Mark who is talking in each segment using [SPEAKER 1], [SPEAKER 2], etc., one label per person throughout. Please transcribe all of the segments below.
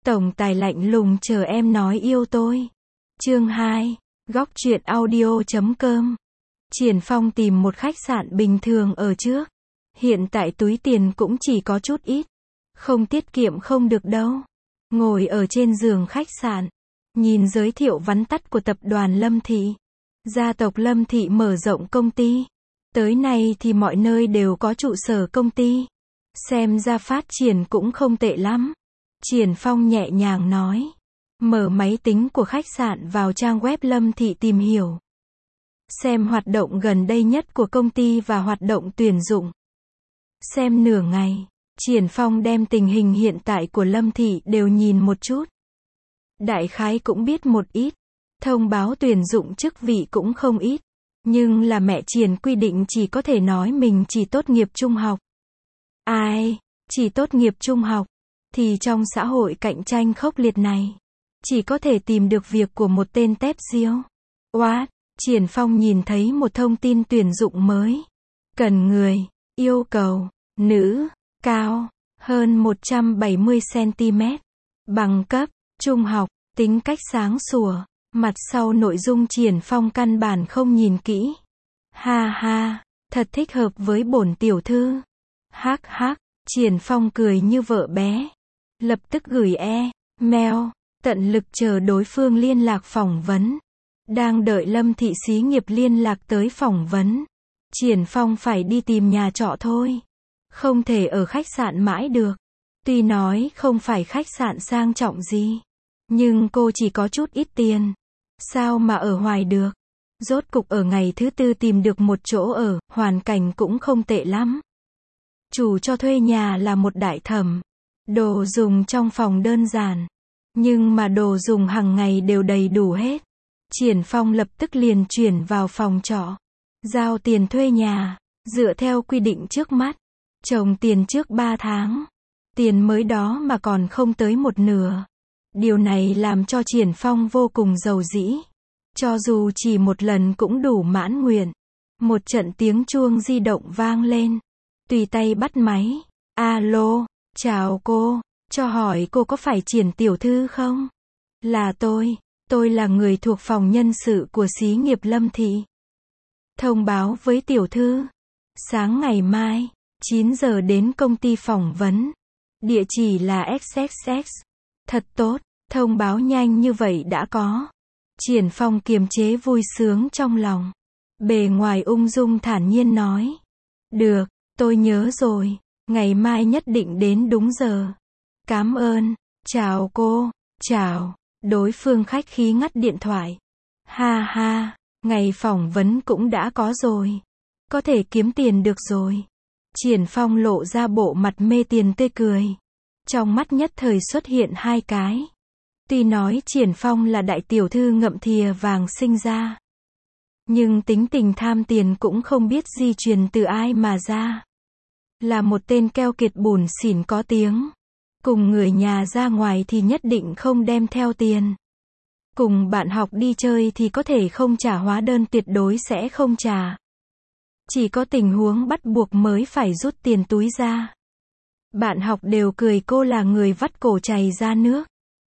[SPEAKER 1] Tổng tài lạnh lùng chờ em nói yêu tôi. Chương 2. Góc truyện audio.com. Triển Phong tìm một khách sạn bình thường ở trước. Hiện tại túi tiền cũng chỉ có chút ít. Không tiết kiệm không được đâu. Ngồi ở trên giường khách sạn. Nhìn giới thiệu vắn tắt của tập đoàn Lâm Thị. Gia tộc Lâm Thị mở rộng công ty. Tới nay thì mọi nơi đều có trụ sở công ty. Xem ra phát triển cũng không tệ lắm. Triển Phong nhẹ nhàng nói. Mở máy tính của khách sạn vào trang web Lâm Thị tìm hiểu. Xem hoạt động gần đây nhất của công ty và hoạt động tuyển dụng. Xem nửa ngày, Triển Phong đem tình hình hiện tại của Lâm Thị đều nhìn một chút. Đại khái cũng biết một ít. Thông báo tuyển dụng chức vị cũng không ít. Nhưng là mẹ Triển quy định chỉ có thể nói mình chỉ tốt nghiệp trung học. Ai, chỉ tốt nghiệp trung học, thì trong xã hội cạnh tranh khốc liệt này, chỉ có thể tìm được việc của một tên tép diêu. What? Triển Phong nhìn thấy một thông tin tuyển dụng mới. Cần người, yêu cầu, nữ, cao, hơn 170cm, bằng cấp, trung học, tính cách sáng sủa. Mặt sau nội dung Triển Phong căn bản không nhìn kỹ. Ha ha, thật thích hợp với bổn tiểu thư. Hắc hắc, Triển Phong cười như vợ bé. Lập tức gửi email, tận lực chờ đối phương liên lạc phỏng vấn. Đang đợi Lâm Thị xí nghiệp liên lạc tới phỏng vấn. Triển Phong phải đi tìm nhà trọ thôi. Không thể ở khách sạn mãi được. Tuy nói không phải khách sạn sang trọng gì, nhưng cô chỉ có chút ít tiền. Sao mà ở hoài được? Rốt cục ở ngày thứ tư tìm được một chỗ ở, hoàn cảnh cũng không tệ lắm. Chủ cho thuê nhà là một đại thẩm. Đồ dùng trong phòng đơn giản, nhưng mà đồ dùng hàng ngày đều đầy đủ hết. Triển Phong lập tức liền chuyển vào phòng trọ. Giao tiền thuê nhà, dựa theo quy định trước mắt. Trồng tiền trước 3 tháng. Tiền mới đó mà còn không tới một nửa. Điều này làm cho Triển Phong vô cùng giàu dĩ. Cho dù chỉ một lần cũng đủ mãn nguyện. Một trận tiếng chuông di động vang lên. Tùy tay bắt máy. Alo, chào cô, cho hỏi cô có phải Triển tiểu thư không? Là tôi là người thuộc phòng nhân sự của xí nghiệp Lâm Thị. Thông báo với tiểu thư. Sáng ngày mai, 9 giờ đến công ty phỏng vấn. Địa chỉ là XXX. Thật tốt, thông báo nhanh như vậy đã có. Triển Phong kiềm chế vui sướng trong lòng. Bề ngoài ung dung thản nhiên nói. Được, tôi nhớ rồi, ngày mai nhất định đến đúng giờ. Cảm ơn, chào cô, chào. Đối phương khách khí ngắt điện thoại. Ha ha, ngày phỏng vấn cũng đã có rồi. Có thể kiếm tiền được rồi. Triển Phong lộ ra bộ mặt mê tiền tươi cười. Trong mắt nhất thời xuất hiện hai cái. Tuy nói Triển Phong là đại tiểu thư ngậm thìa vàng sinh ra, nhưng tính tình tham tiền cũng không biết di truyền từ ai mà ra. Là một tên keo kiệt bủn xỉn có tiếng. Cùng người nhà ra ngoài thì nhất định không đem theo tiền. Cùng bạn học đi chơi thì có thể không trả hóa đơn, tuyệt đối sẽ không trả. Chỉ có tình huống bắt buộc mới phải rút tiền túi ra. Bạn học đều cười cô là người vắt cổ chảy ra nước.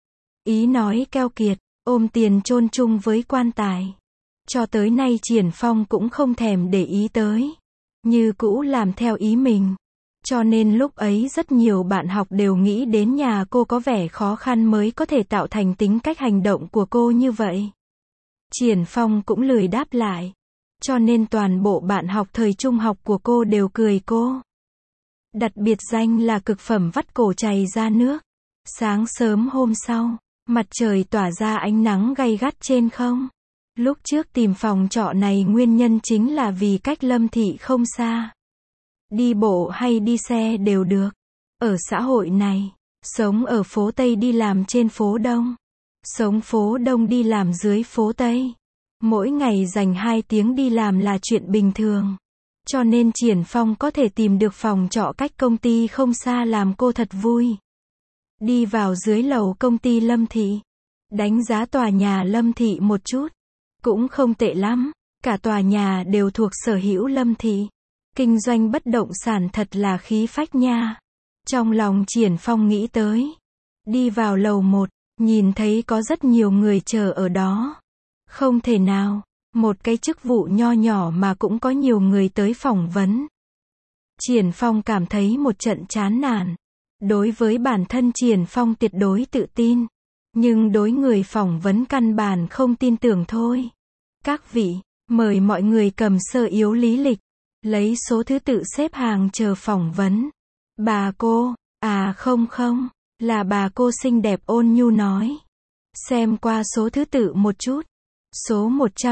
[SPEAKER 1] Ý nói keo kiệt, ôm tiền chôn chung với quan tài. Cho tới nay Triển Phong cũng không thèm để ý tới. Như cũ làm theo ý mình. Cho nên lúc ấy rất nhiều bạn học đều nghĩ đến nhà cô có vẻ khó khăn mới có thể tạo thành tính cách hành động của cô như vậy. Triển Phong cũng lười đáp lại. Cho nên toàn bộ bạn học thời trung học của cô đều cười cô. Đặt biệt danh là cực phẩm vắt cổ chảy ra nước. Sáng sớm hôm sau, mặt trời tỏa ra ánh nắng gay gắt trên không. Lúc trước tìm phòng trọ này nguyên nhân chính là vì cách Lâm Thị không xa. Đi bộ hay đi xe đều được. Ở xã hội này, sống ở phố Tây đi làm trên phố Đông. Sống phố Đông đi làm dưới phố Tây. Mỗi ngày dành 2 tiếng đi làm là chuyện bình thường. Cho nên Triển Phong có thể tìm được phòng trọ cách công ty không xa làm cô thật vui. Đi vào dưới lầu công ty Lâm Thị. Đánh giá tòa nhà Lâm Thị một chút. Cũng không tệ lắm. Cả tòa nhà đều thuộc sở hữu Lâm Thị. Kinh doanh bất động sản thật là khí phách nha. Trong lòng Triển Phong nghĩ tới. Đi vào lầu 1, nhìn thấy có rất nhiều người chờ ở đó. Không thể nào, một cái chức vụ nho nhỏ mà cũng có nhiều người tới phỏng vấn. Triển Phong cảm thấy một trận chán nản. Đối với bản thân Triển Phong tuyệt đối tự tin. Nhưng đối người phỏng vấn căn bản không tin tưởng thôi. Các vị, mời mọi người cầm sơ yếu lý lịch. Lấy số thứ tự xếp hàng chờ phỏng vấn. Bà cô, không, là bà cô xinh đẹp ôn nhu nói. Xem qua số thứ tự một chút. Số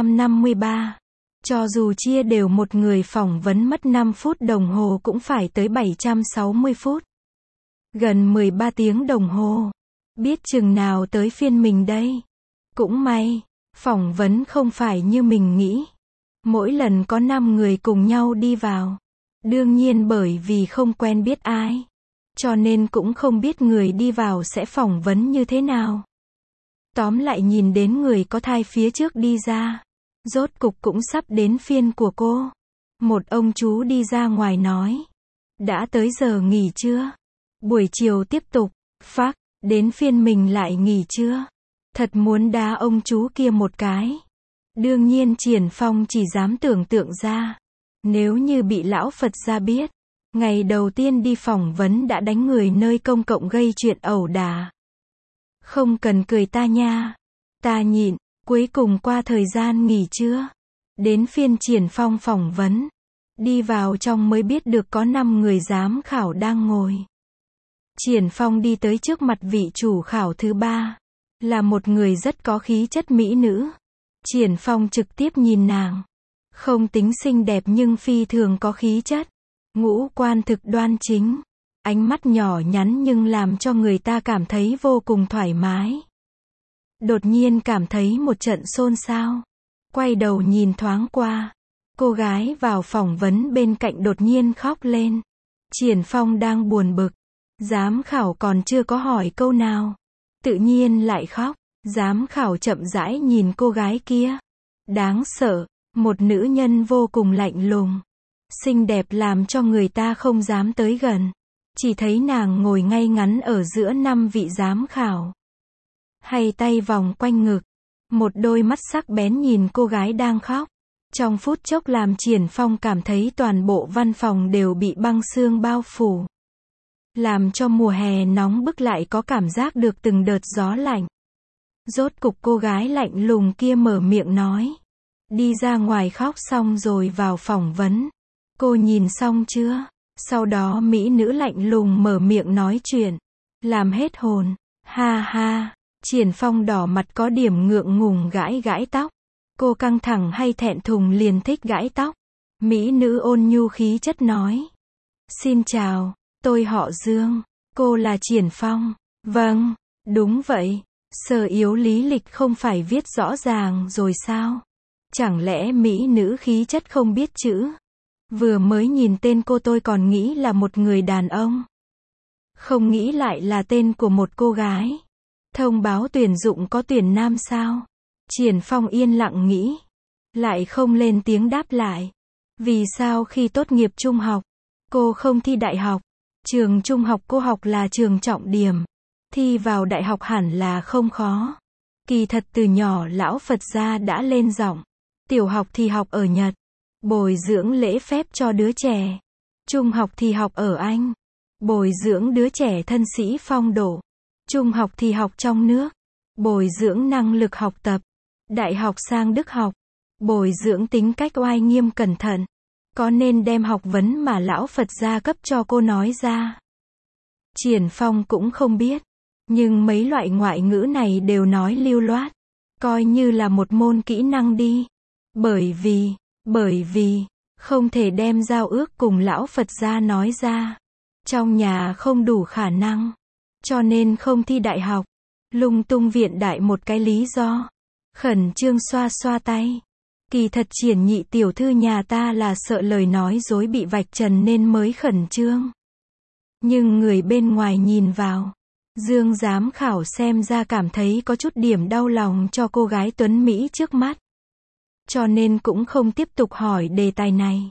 [SPEAKER 1] 153. Cho dù chia đều một người phỏng vấn mất 5 phút đồng hồ cũng phải tới 760 phút. Gần 13 tiếng đồng hồ. Biết chừng nào tới phiên mình đây. Cũng may, phỏng vấn không phải như mình nghĩ. Mỗi lần có 5 người cùng nhau đi vào. Đương nhiên bởi vì không quen biết ai. Cho nên cũng không biết người đi vào sẽ phỏng vấn như thế nào. Tóm lại nhìn đến người có thai phía trước đi ra. Rốt cục cũng sắp đến phiên của cô. Một ông chú đi ra ngoài nói. Đã tới giờ nghỉ chưa? Buổi chiều tiếp tục. Phác, đến phiên mình lại nghỉ chưa? Thật muốn đá ông chú kia một cái. Đương nhiên Triển Phong chỉ dám tưởng tượng ra. Nếu như bị lão Phật gia biết. Ngày đầu tiên đi phỏng vấn đã đánh người nơi công cộng gây chuyện ẩu đả. Không cần cười ta nha. Ta nhịn. Cuối cùng qua thời gian nghỉ trưa. Đến phiên Triển Phong phỏng vấn. Đi vào trong mới biết được có 5 người giám khảo đang ngồi. Triển Phong đi tới trước mặt vị chủ khảo thứ 3. Là một người rất có khí chất mỹ nữ. Triển Phong trực tiếp nhìn nàng. Không tính xinh đẹp nhưng phi thường có khí chất. Ngũ quan thực đoan chính. Ánh mắt nhỏ nhắn nhưng làm cho người ta cảm thấy vô cùng thoải mái. Đột nhiên cảm thấy một trận xôn xao. Quay đầu nhìn thoáng qua. Cô gái vào phỏng vấn bên cạnh đột nhiên khóc lên. Triển Phong đang buồn bực. Giám khảo còn chưa có hỏi câu nào. Tự nhiên lại khóc. Giám khảo chậm rãi nhìn cô gái kia. Đáng sợ. Một nữ nhân vô cùng lạnh lùng. Xinh đẹp làm cho người ta không dám tới gần. Chỉ thấy nàng ngồi ngay ngắn ở giữa 5 vị giám khảo. Hay tay vòng quanh ngực. Một đôi mắt sắc bén nhìn cô gái đang khóc. Trong phút chốc làm Triển Phong cảm thấy toàn bộ văn phòng đều bị băng sương bao phủ. Làm cho mùa hè nóng bức lại có cảm giác được từng đợt gió lạnh. Rốt cục cô gái lạnh lùng kia mở miệng nói. Đi ra ngoài khóc xong rồi vào phỏng vấn. Cô nhìn xong chưa? Sau đó mỹ nữ lạnh lùng mở miệng nói chuyện. Làm hết hồn. Ha ha. Triển Phong đỏ mặt có điểm ngượng ngùng gãi gãi tóc. Cô căng thẳng hay thẹn thùng liền thích gãi tóc. Mỹ nữ ôn nhu khí chất nói. Xin chào, tôi họ Dương. Cô là Triển Phong. Vâng, đúng vậy. Sở yếu lý lịch không phải viết rõ ràng rồi sao? Chẳng lẽ mỹ nữ khí chất không biết chữ? Vừa mới nhìn tên cô tôi còn nghĩ là một người đàn ông. Không nghĩ lại là tên của một cô gái. Thông báo tuyển dụng có tuyển nam sao? Triển Phong yên lặng nghĩ. Lại không lên tiếng đáp lại. Vì sao khi tốt nghiệp trung học, cô không thi đại học? Trường trung học cô học là trường trọng điểm. Thi vào đại học hẳn là không khó. Kỳ thật từ nhỏ lão Phật gia đã lên giọng. Tiểu học thì học ở Nhật. Bồi dưỡng lễ phép cho đứa trẻ. Trung học thì học ở Anh. Bồi dưỡng đứa trẻ thân sĩ phong độ. Trung học thì học trong nước. Bồi dưỡng năng lực học tập. Đại học sang Đức học. Bồi dưỡng tính cách oai nghiêm cẩn thận. Có nên đem học vấn mà lão Phật gia cấp cho cô nói ra? Triển Phong cũng không biết. Nhưng mấy loại ngoại ngữ này đều nói lưu loát. Coi như là một môn kỹ năng đi. Bởi vì, không thể đem giao ước cùng lão Phật gia nói ra. Trong nhà không đủ khả năng. Cho nên không thi đại học. Lung tung viện đại một cái lý do. Khẩn trương xoa xoa tay. Kỳ thật Triển nhị tiểu thư nhà ta là sợ lời nói dối bị vạch trần nên mới khẩn trương. Nhưng người bên ngoài nhìn vào. Dương giám khảo xem ra cảm thấy có chút điểm đau lòng cho cô gái tuấn Mỹ trước mắt. Cho nên cũng không tiếp tục hỏi đề tài này.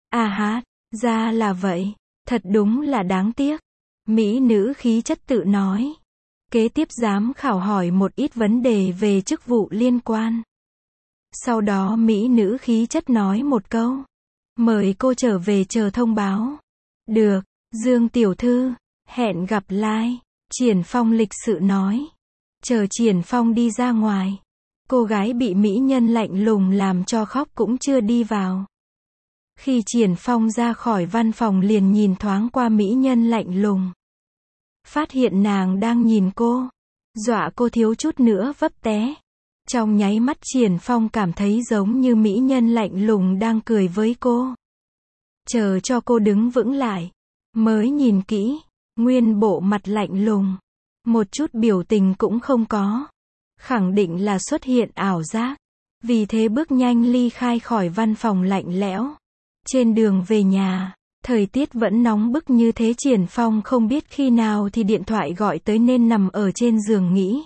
[SPEAKER 1] Ra là vậy. Thật đúng là đáng tiếc. Mỹ nữ khí chất tự nói. Kế tiếp giám khảo hỏi một ít vấn đề về chức vụ liên quan. Sau đó mỹ nữ khí chất nói một câu. Mời cô trở về chờ thông báo. Được, Dương tiểu thư, hẹn gặp lại. Triển Phong lịch sự nói. Chờ Triển Phong đi ra ngoài. Cô gái bị mỹ nhân lạnh lùng làm cho khóc cũng chưa đi vào. Khi Triển Phong ra khỏi văn phòng liền nhìn thoáng qua mỹ nhân lạnh lùng. Phát hiện nàng đang nhìn cô. Dọa cô thiếu chút nữa vấp té. Trong nháy mắt Triển Phong cảm thấy giống như mỹ nhân lạnh lùng đang cười với cô. Chờ cho cô đứng vững lại. Mới nhìn kỹ. Nguyên bộ mặt lạnh lùng. Một chút biểu tình cũng không có. Khẳng định là xuất hiện ảo giác. Vì thế bước nhanh ly khai khỏi văn phòng lạnh lẽo. Trên đường về nhà, thời tiết vẫn nóng bức như thế Triển Phong không biết khi nào thì điện thoại gọi tới nên nằm ở trên giường nghĩ.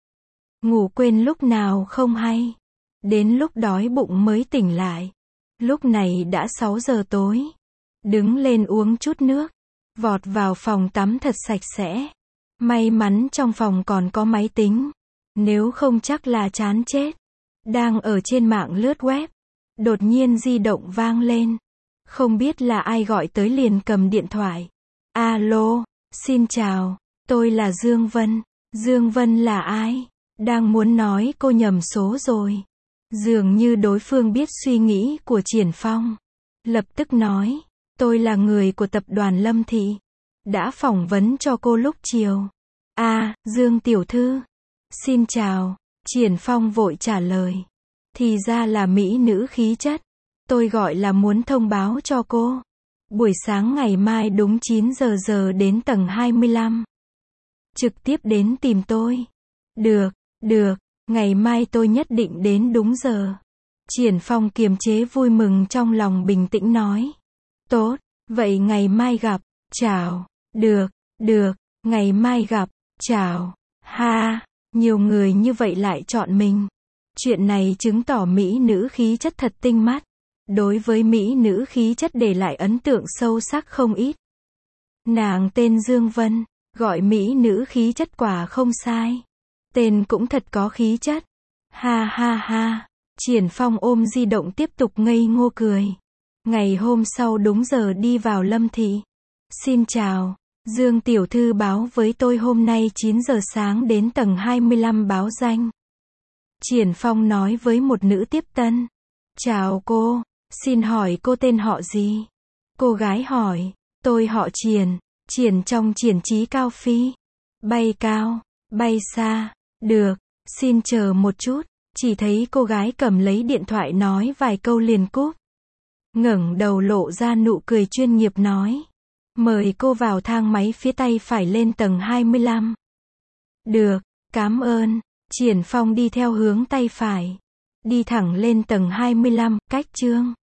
[SPEAKER 1] Ngủ quên lúc nào không hay. Đến lúc đói bụng mới tỉnh lại. Lúc này đã 6 giờ tối. Đứng lên uống chút nước. Vọt vào phòng tắm thật sạch sẽ. May mắn trong phòng còn có máy tính. Nếu không chắc là chán chết. Đang ở trên mạng lướt web. Đột nhiên di động vang lên. Không biết là ai gọi tới liền cầm điện thoại. Alo, xin chào, tôi là Dương Vân. Dương Vân là ai? Đang muốn nói cô nhầm số rồi. Dường như đối phương biết suy nghĩ của Triển Phong. Lập tức nói, tôi là người của tập đoàn Lâm Thị. Đã phỏng vấn cho cô lúc chiều. Dương tiểu thư. Xin chào. Triển Phong vội trả lời. Thì ra là mỹ nữ khí chất. Tôi gọi là muốn thông báo cho cô. Buổi sáng ngày mai đúng 9 giờ đến tầng 25. Trực tiếp đến tìm tôi. Được, ngày mai tôi nhất định đến đúng giờ. Triển Phong kiềm chế vui mừng trong lòng bình tĩnh nói. Tốt, vậy ngày mai gặp, chào. Được, ngày mai gặp, chào. Nhiều người như vậy lại chọn mình. Chuyện này chứng tỏ mỹ nữ khí chất thật tinh mắt. Đối với mỹ nữ khí chất để lại ấn tượng sâu sắc không ít. Nàng tên Dương Vân, gọi mỹ nữ khí chất quả không sai. Tên cũng thật có khí chất. Ha. Triển Phong ôm di động tiếp tục ngây ngô cười. Ngày hôm sau đúng giờ đi vào Lâm Thị. Xin chào, Dương tiểu thư báo với tôi hôm nay 9 giờ sáng đến tầng 25 báo danh. Triển Phong nói với một nữ tiếp tân. Chào cô, xin hỏi cô tên họ gì? Cô gái hỏi, tôi họ Triển. Triển trong triển chí cao phi. Bay cao, bay xa. Được, xin chờ một chút. Chỉ thấy cô gái cầm lấy điện thoại nói vài câu liền cúp. Ngẩng đầu lộ ra nụ cười chuyên nghiệp nói. Mời cô vào thang máy phía tay phải lên tầng 25. Được, cảm ơn. Triển Phong đi theo hướng tay phải. Đi thẳng lên tầng 25, cách Trương